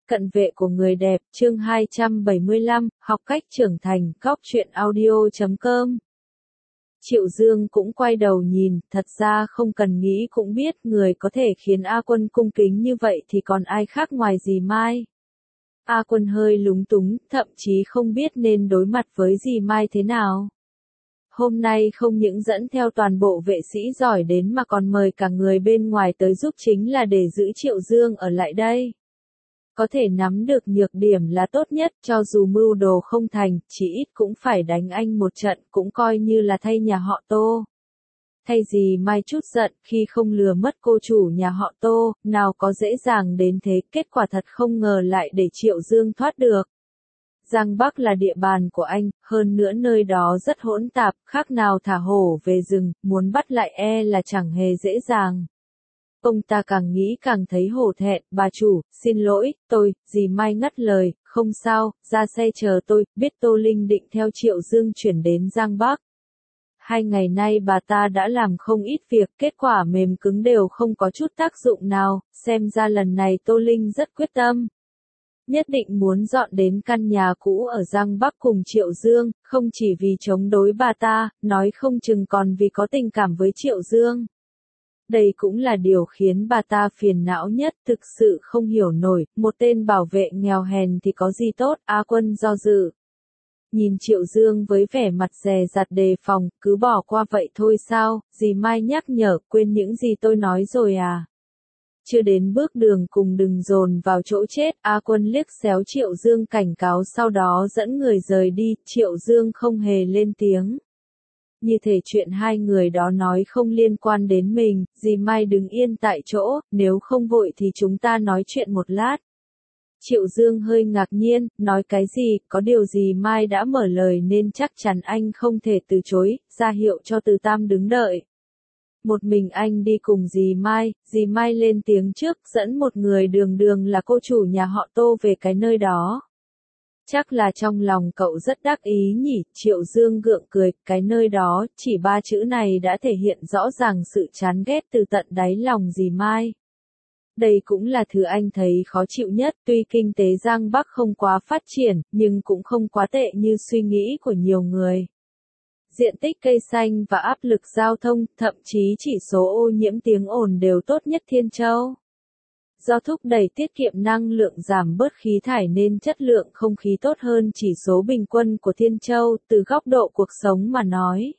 Cận vệ của người đẹp, chương 275, học cách trưởng thành, góc truyện audio.com. Triệu Dương cũng quay đầu nhìn, thật ra không cần nghĩ cũng biết người có thể khiến A Quân cung kính như vậy thì còn ai khác ngoài dì Mai. A Quân hơi lúng túng, thậm chí không biết nên đối mặt với dì Mai thế nào. Hôm nay không những dẫn theo toàn bộ vệ sĩ giỏi đến mà còn mời cả người bên ngoài tới giúp chính là để giữ Triệu Dương ở lại đây. Có thể nắm được nhược điểm là tốt nhất, cho dù mưu đồ không thành, chỉ ít cũng phải đánh anh một trận, cũng coi như là thay nhà họ Tô. Thay dì Mai chút giận, khi không lừa mất cô chủ nhà họ Tô, nào có dễ dàng đến thế, kết quả thật không ngờ lại để Triệu Dương thoát được. Giang Bắc là địa bàn của anh, hơn nữa nơi đó rất hỗn tạp, khác nào thả hổ về rừng, muốn bắt lại là chẳng hề dễ dàng. Ông ta càng nghĩ càng thấy hổ thẹn, bà chủ, xin lỗi, dì Mai ngắt lời, không sao, ra xe chờ tôi, biết Tô Linh định theo Triệu Dương chuyển đến Giang Bắc. 2 ngày nay bà ta đã làm không ít việc, kết quả mềm cứng đều không có chút tác dụng nào, xem ra lần này Tô Linh rất quyết tâm. Nhất định muốn dọn đến căn nhà cũ ở Giang Bắc cùng Triệu Dương, không chỉ vì chống đối bà ta, nói không chừng còn vì có tình cảm với Triệu Dương. Đây cũng là điều khiến bà ta phiền não nhất, thực sự không hiểu nổi, một tên bảo vệ nghèo hèn thì có gì tốt, A Quân do dự. Nhìn Triệu Dương với vẻ mặt dè dặt đề phòng, cứ bỏ qua vậy thôi sao, dì Mai nhắc nhở, quên những gì tôi nói rồi à. Chưa đến bước đường cùng đừng dồn vào chỗ chết, A Quân liếc xéo Triệu Dương cảnh cáo sau đó dẫn người rời đi, Triệu Dương không hề lên tiếng. Như thể chuyện hai người đó nói không liên quan đến mình, dì Mai đứng yên tại chỗ, nếu không vội thì chúng ta nói chuyện một lát. Triệu Dương hơi ngạc nhiên, nói cái gì, có điều dì Mai đã mở lời nên chắc chắn anh không thể từ chối, ra hiệu cho Từ Tam đứng đợi. Một mình anh đi cùng dì Mai lên tiếng trước, dẫn một người đường là cô chủ nhà họ Tô về cái nơi đó. Chắc là trong lòng cậu rất đắc ý nhỉ, Triệu Dương gượng cười, cái nơi đó, chỉ 3 chữ này đã thể hiện rõ ràng sự chán ghét từ tận đáy lòng dì Mai. Đây cũng là thứ anh thấy khó chịu nhất, tuy kinh tế Giang Bắc không quá phát triển, nhưng cũng không quá tệ như suy nghĩ của nhiều người. Diện tích cây xanh và áp lực giao thông, thậm chí chỉ số ô nhiễm tiếng ồn đều tốt nhất Thiên Châu. Do thúc đẩy tiết kiệm năng lượng giảm bớt khí thải nên chất lượng không khí tốt hơn chỉ số bình quân của Thiên Châu, từ góc độ cuộc sống mà nói.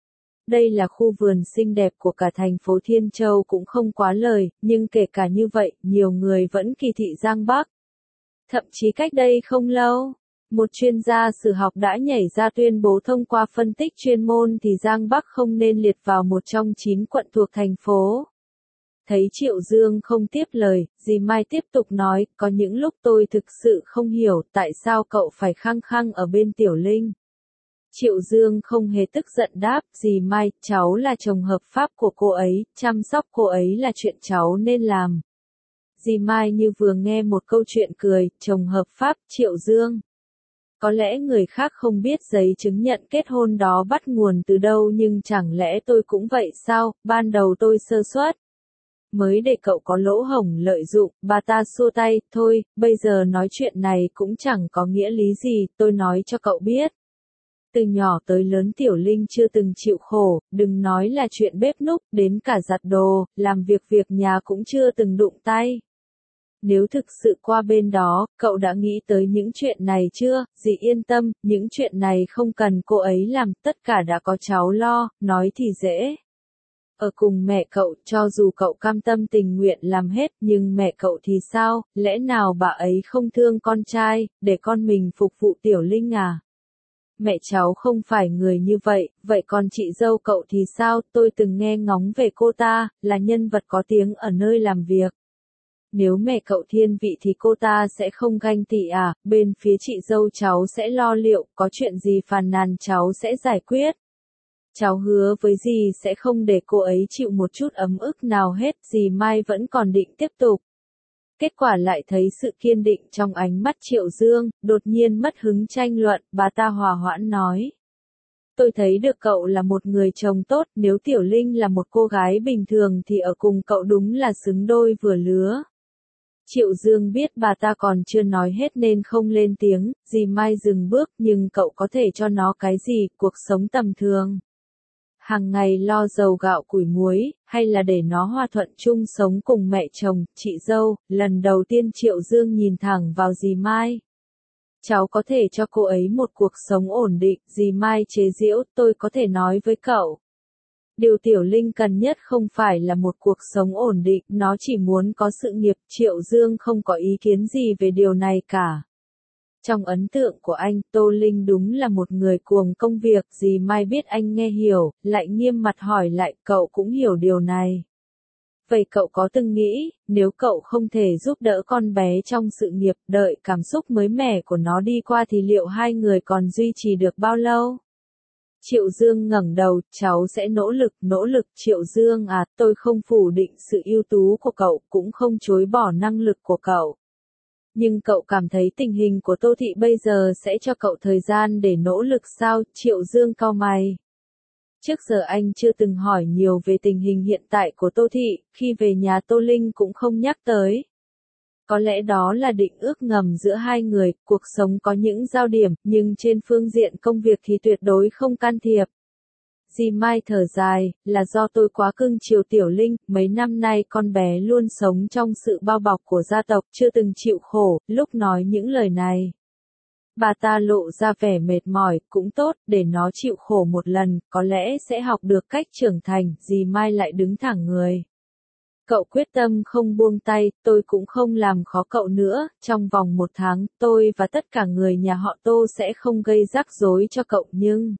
Đây là khu vườn xinh đẹp của cả thành phố Thiên Châu cũng không quá lời, nhưng kể cả như vậy, nhiều người vẫn kỳ thị Giang Bắc. Thậm chí cách đây không lâu, một chuyên gia sử học đã nhảy ra tuyên bố thông qua phân tích chuyên môn thì Giang Bắc không nên liệt vào một trong 9 quận thuộc thành phố. Thấy Triệu Dương không tiếp lời, dì Mai tiếp tục nói, có những lúc tôi thực sự không hiểu tại sao cậu phải khăng khăng ở bên Tiểu Linh. Triệu Dương không hề tức giận đáp, dì Mai, cháu là chồng hợp pháp của cô ấy, chăm sóc cô ấy là chuyện cháu nên làm. Dì Mai như vừa nghe một câu chuyện cười, chồng hợp pháp, Triệu Dương. Có lẽ người khác không biết giấy chứng nhận kết hôn đó bắt nguồn từ đâu nhưng chẳng lẽ tôi cũng vậy sao, ban đầu tôi sơ suất. Mới để cậu có lỗ hổng lợi dụng, bà ta xua tay, thôi, bây giờ nói chuyện này cũng chẳng có nghĩa lý gì, tôi nói cho cậu biết. Từ nhỏ tới lớn Tiểu Linh chưa từng chịu khổ, đừng nói là chuyện bếp núc, đến cả giặt đồ, làm việc nhà cũng chưa từng đụng tay. Nếu thực sự qua bên đó, cậu đã nghĩ tới những chuyện này chưa? Dì yên tâm, những chuyện này không cần cô ấy làm, tất cả đã có cháu lo, nói thì dễ. Ở cùng mẹ cậu, cho dù cậu cam tâm tình nguyện làm hết, nhưng mẹ cậu thì sao, lẽ nào bà ấy không thương con trai, để con mình phục vụ Tiểu Linh à? Mẹ cháu không phải người như vậy, vậy còn chị dâu cậu thì sao, tôi từng nghe ngóng về cô ta, là nhân vật có tiếng ở nơi làm việc. Nếu mẹ cậu thiên vị thì cô ta sẽ không ganh tị à, bên phía chị dâu cháu sẽ lo liệu, có chuyện gì phàn nàn cháu sẽ giải quyết. Cháu hứa với dì sẽ không để cô ấy chịu một chút ấm ức nào hết, dì Mai vẫn còn định tiếp tục. Kết quả lại thấy sự kiên định trong ánh mắt Triệu Dương, đột nhiên mất hứng tranh luận, bà ta hòa hoãn nói. Tôi thấy được cậu là một người chồng tốt, nếu Tiểu Linh là một cô gái bình thường thì ở cùng cậu đúng là xứng đôi vừa lứa. Triệu Dương biết bà ta còn chưa nói hết nên không lên tiếng, dì Mai dừng bước, nhưng cậu có thể cho nó cái gì, cuộc sống tầm thường. Hàng ngày lo dầu gạo củi muối, hay là để nó hòa thuận chung sống cùng mẹ chồng, chị dâu. Lần đầu tiên Triệu Dương nhìn thẳng vào dì Mai. Cháu có thể cho cô ấy một cuộc sống ổn định, dì Mai chế giễu, tôi có thể nói với cậu. Điều Tiểu Linh cần nhất không phải là một cuộc sống ổn định, nó chỉ muốn có sự nghiệp. Triệu Dương không có ý kiến gì về điều này cả. Trong ấn tượng của anh, Tô Linh đúng là một người cuồng công việc, dì Mai biết anh nghe hiểu, lại nghiêm mặt hỏi lại, cậu cũng hiểu điều này. Vậy cậu có từng nghĩ, nếu cậu không thể giúp đỡ con bé trong sự nghiệp, đợi cảm xúc mới mẻ của nó đi qua thì liệu hai người còn duy trì được bao lâu? Triệu Dương ngẩng đầu, cháu sẽ nỗ lực. Triệu Dương à, tôi không phủ định sự ưu tú của cậu, cũng không chối bỏ năng lực của cậu. Nhưng cậu cảm thấy tình hình của Tô Thị bây giờ sẽ cho cậu thời gian để nỗ lực sao? Triệu Dương cau mày. Trước giờ anh chưa từng hỏi nhiều về tình hình hiện tại của Tô Thị, khi về nhà Tô Linh cũng không nhắc tới. Có lẽ đó là định ước ngầm giữa hai người, cuộc sống có những giao điểm, nhưng trên phương diện công việc thì tuyệt đối không can thiệp. Dì Mai thở dài, là do tôi quá cưng chiều Tiểu Linh, mấy năm nay con bé luôn sống trong sự bao bọc của gia tộc, chưa từng chịu khổ. Lúc nói những lời này, bà ta lộ ra vẻ mệt mỏi, cũng tốt, để nó chịu khổ một lần, có lẽ sẽ học được cách trưởng thành. Dì Mai lại đứng thẳng người. Cậu quyết tâm không buông tay, tôi cũng không làm khó cậu nữa, trong vòng 1 tháng, tôi và tất cả người nhà họ Tô sẽ không gây rắc rối cho cậu nhưng...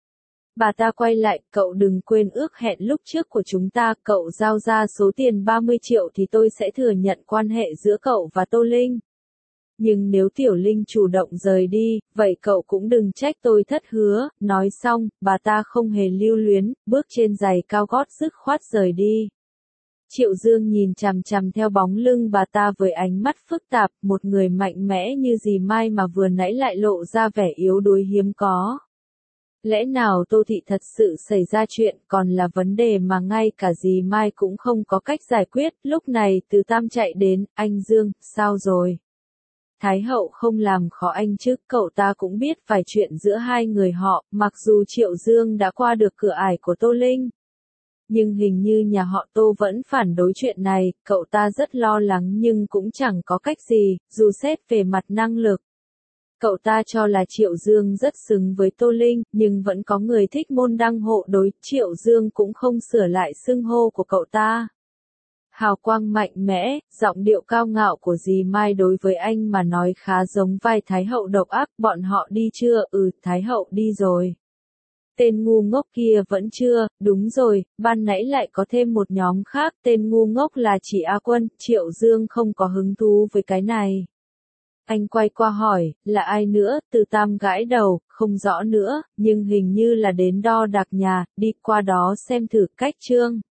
Bà ta quay lại, cậu đừng quên ước hẹn lúc trước của chúng ta, cậu giao ra số tiền 30 triệu thì tôi sẽ thừa nhận quan hệ giữa cậu và Tô Linh. Nhưng nếu Tiểu Linh chủ động rời đi, vậy cậu cũng đừng trách tôi thất hứa. Nói xong, bà ta không hề lưu luyến, bước trên giày cao gót dứt khoát rời đi. Triệu Dương nhìn chằm chằm theo bóng lưng bà ta với ánh mắt phức tạp, một người mạnh mẽ như dì Mai mà vừa nãy lại lộ ra vẻ yếu đuối hiếm có. Lẽ nào Tô Thị thật sự xảy ra chuyện, còn là vấn đề mà ngay cả dì Mai cũng không có cách giải quyết. Lúc này Từ Tam chạy đến, anh Dương, sao rồi? Thái hậu không làm khó anh chứ, cậu ta cũng biết vài chuyện giữa hai người họ, mặc dù Triệu Dương đã qua được cửa ải của Tô Linh. Nhưng hình như nhà họ Tô vẫn phản đối chuyện này, cậu ta rất lo lắng nhưng cũng chẳng có cách gì, dù xét về mặt năng lực. Cậu ta cho là Triệu Dương rất xứng với Tô Linh, nhưng vẫn có người thích môn đăng hộ đối, Triệu Dương cũng không sửa lại xưng hô của cậu ta. Hào quang mạnh mẽ, giọng điệu cao ngạo của dì Mai đối với anh mà nói khá giống vai Thái hậu độc ác. Bọn họ đi chưa? Thái hậu đi rồi. Tên ngu ngốc kia vẫn chưa, đúng rồi, ban nãy lại có thêm một nhóm khác, tên ngu ngốc là chỉ A Quân. Triệu Dương không có hứng thú với cái này. Anh quay qua hỏi, là ai nữa? Từ Tam gãi đầu, không rõ nữa, nhưng hình như là đến đo đạc nhà, đi qua đó xem thử. Cách chương